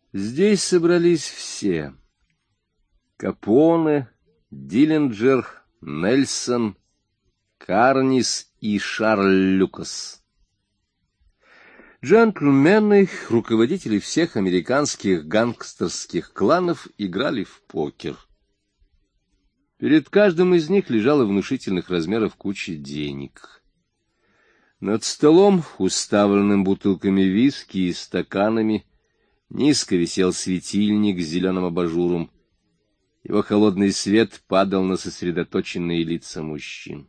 Здесь собрались все: Капоне, Диллинджер, Нельсон, Карнис и Шарль Люкас. Джентльмены, руководители всех американских гангстерских кланов, играли в покер. Перед каждым из них лежала внушительных размеров куча денег. Над столом, уставленным бутылками виски и стаканами, низко висел светильник с зеленым абажуром. Его холодный свет падал на сосредоточенные лица мужчин.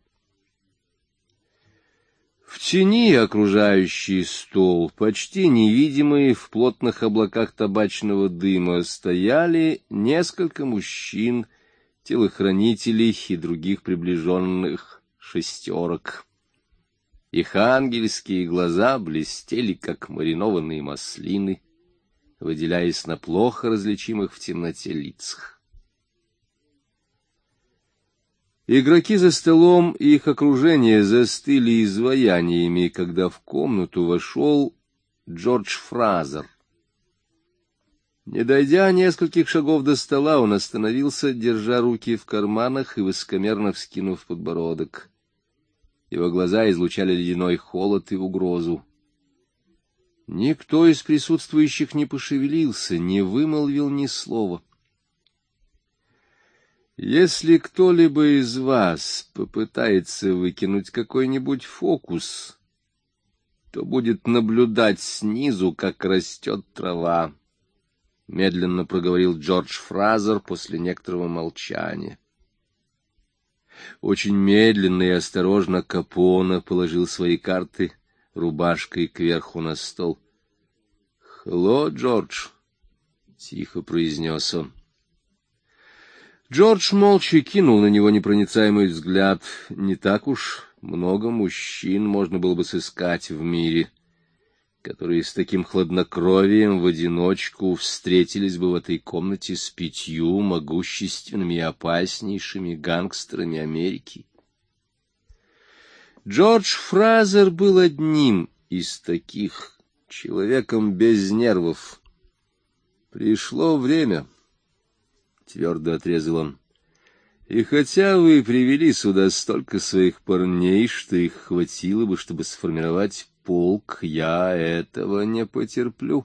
В тени окружающий стол, почти невидимые в плотных облаках табачного дыма, стояли несколько мужчин, телохранителей и других приближенных шестерок. Их ангельские глаза блестели, как маринованные маслины, выделяясь на плохо различимых в темноте лицах. Игроки за столом и их окружение застыли изваяниями, когда в комнату вошел Джордж Фразер. Не дойдя нескольких шагов до стола, он остановился, держа руки в карманах и высокомерно вскинув подбородок. Его глаза излучали ледяной холод и угрозу. Никто из присутствующих не пошевелился, не вымолвил ни слова. Если кто-либо из вас попытается выкинуть какой-нибудь фокус, то будет наблюдать снизу, как растет трава, — медленно проговорил Джордж Фразер после некоторого молчания. Очень медленно и осторожно Капоне положил свои карты рубашкой кверху на стол. — Hello, Джордж, — тихо произнес он. Джордж молча кинул на него непроницаемый взгляд. Не так уж много мужчин можно было бы сыскать в мире, которые с таким хладнокровием в одиночку встретились бы в этой комнате с 5 могущественными и опаснейшими гангстерами Америки. Джордж Фразер был одним из таких, человеком без нервов. Пришло время, — твердо отрезал он. И хотя вы привели сюда столько своих парней, что их хватило бы, чтобы сформировать полк, я этого не потерплю.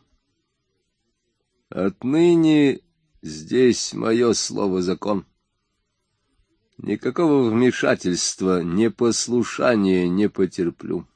Отныне здесь мое слово закон. Никакого вмешательства, непослушания не потерплю.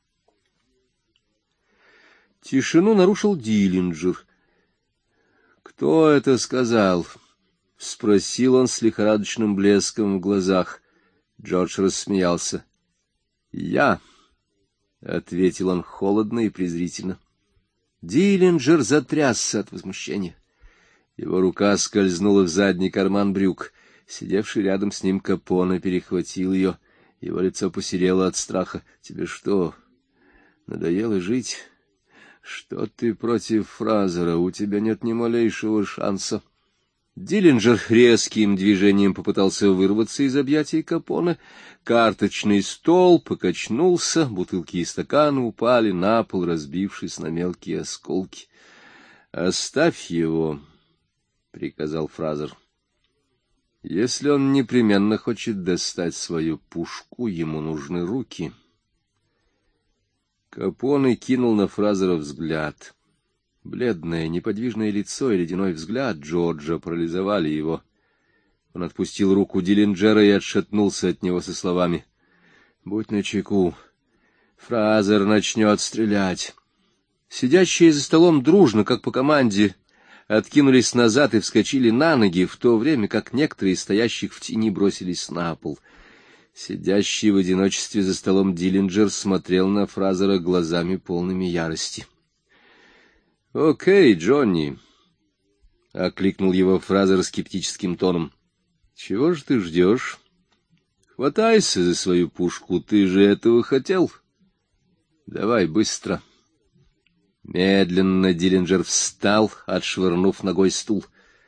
Тишину нарушил Диллинджер. — Кто это сказал? — спросил он с лихорадочным блеском в глазах. Джордж рассмеялся. — Я, — ответил он холодно и презрительно. Диллинджер затрясся от возмущения. Его рука скользнула в задний карман брюк. Сидевший рядом с ним Капоне перехватил ее. Его лицо посерело от страха. — Тебе что, надоело жить? Что ты против Фразера? У тебя нет ни малейшего шанса. Диллинджер резким движением попытался вырваться из объятий Капоне. Карточный стол покачнулся, бутылки и стаканы упали на пол, разбившись на мелкие осколки. — Оставь его, — приказал Фразер. — Если он непременно хочет достать свою пушку, ему нужны руки. Капоне кинул на Фразера взгляд. Бледное, неподвижное лицо и ледяной взгляд Джорджа парализовали его. Он отпустил руку Диллинджера и отшатнулся от него со словами: — Будь начеку, Фразер начнет стрелять. Сидящие за столом дружно, как по команде, откинулись назад и вскочили на ноги, в то время как некоторые из стоящих в тени бросились на пол. Сидящий в одиночестве за столом Диллинджер смотрел на Фразера глазами полными ярости. — Окей, Джонни, — окликнул его Фразер скептическим тоном. — Чего же ты ждешь? Хватайся за свою пушку, ты же этого хотел. Давай быстро. Медленно Диллинджер встал, отшвырнув ногой стул.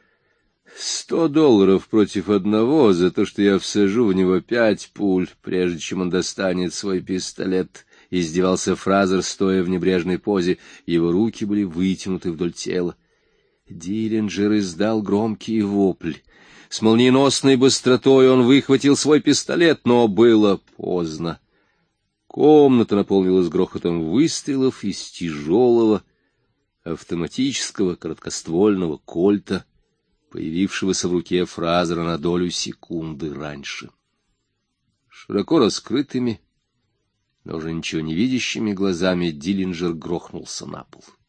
$100 против одного за то, что я всажу в него 5 пуль, прежде чем он достанет свой пистолет. Издевался Фразер, стоя в небрежной позе. Его руки были вытянуты вдоль тела. Диллинджер издал громкий вопль. С молниеносной быстротой он выхватил свой пистолет, но было поздно. Комната наполнилась грохотом выстрелов из тяжелого автоматического короткоствольного кольта, появившегося в руке Фразера на долю секунды раньше. Широко раскрытыми, но уже ничего не видящими глазами Диллинджер грохнулся на пол.